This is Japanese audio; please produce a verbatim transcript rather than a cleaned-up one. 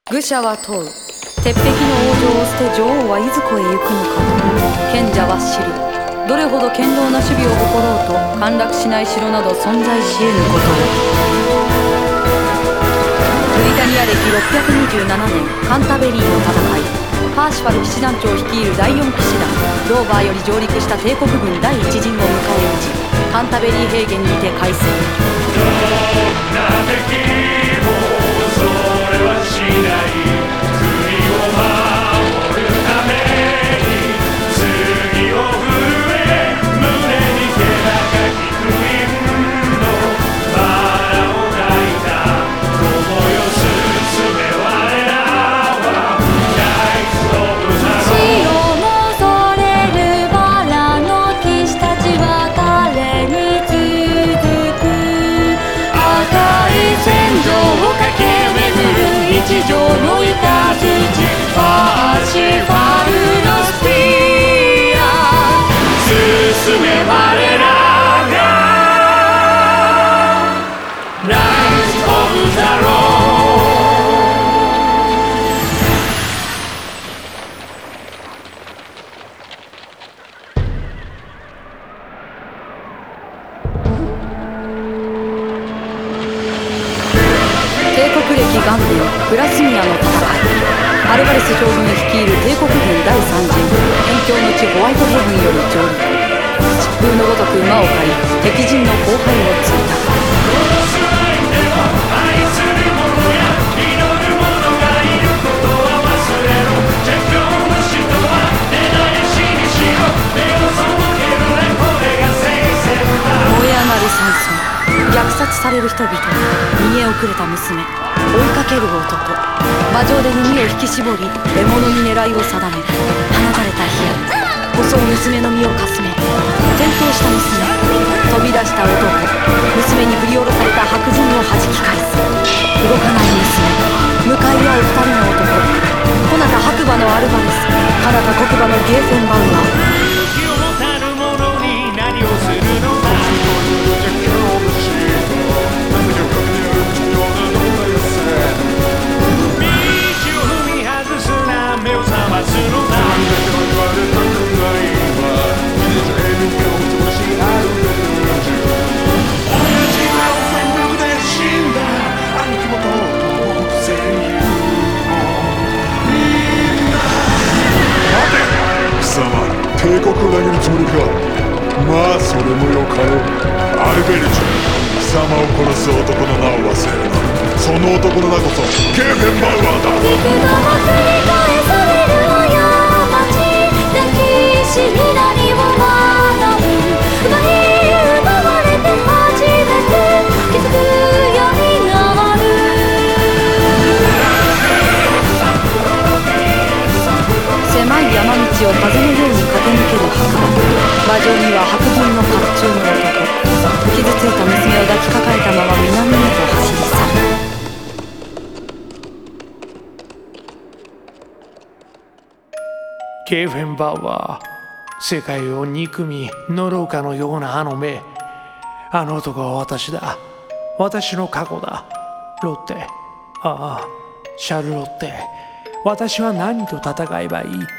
愚者は問う。鉄壁の王女を捨て女王はいずこへ行くのかと。賢者は知る。どれほど堅牢な守備を誇ろうと陥落しない城など存在し得ぬことを。ブリタニア歴ろっぴゃくにじゅうななねんカンタベリーの戦い。パーシファル騎士団長率いるだいよん騎士団ローバーより上陸した帝国軍第一陣を迎え撃ち、カンタベリー平原にて開戦。 どんな敵もそれはしない。国を守るために次を震え胸に手高きクイーンのバラを抱いた友よ進め我らはナイツオブザロー。 死を恐れるバラの騎士たちは彼に続く。赤い戦場を駆け巡る日常のイカズチ。パーシファルのスピア進め我らがナイツオブザロー。 帝国歴元年グラスミアの戦い。アルバレス将軍率いる帝国軍だいさん陣辺境の地ホワイトヘブンより上陸。疾風のごとく馬を狩り敵陣の後輩をついた。 殺す相手は愛する者や祈る者がいることは忘れろ。絶叫の人は根絶やしにしろ。目を背けるな、これが聖戦だ。 燃え上がる山村、虐殺される人々、逃げ遅れた娘、追いかける男。馬上で弓を引き絞り獲物に狙いを定め、放たれた火や細い娘の身をかすめ、転倒した娘、飛び出した男、娘に振り下ろされた白人を弾き返す。動かない娘、向かい合う二人の男。こなた白馬のアルバレス、かなた黒馬のゲーフェンバウアー。 勇気を持たぬ者に何をするのだ。 帝国を投げるつもりか。まあそれもよかろう。アルベルチュ、貴様を殺す男の名を忘れるな。その男の名こそゲーフェンバウアーだ。 肉がも繰り返される過ち。歴史に何を学ぶ。奪い奪われて初めて気づくようになる。 狭い山道を風のように駆け抜ける白馬。馬上には白人の甲冑の男。傷ついた娘を抱きかかえたまま南へと走り去る。 ゲーフェンバウアー、世界を憎み呪うかのようなあの目。あの男は私だ。私の過去だ。ロッテ、ああシャルロッテ、私は何と戦えばいい。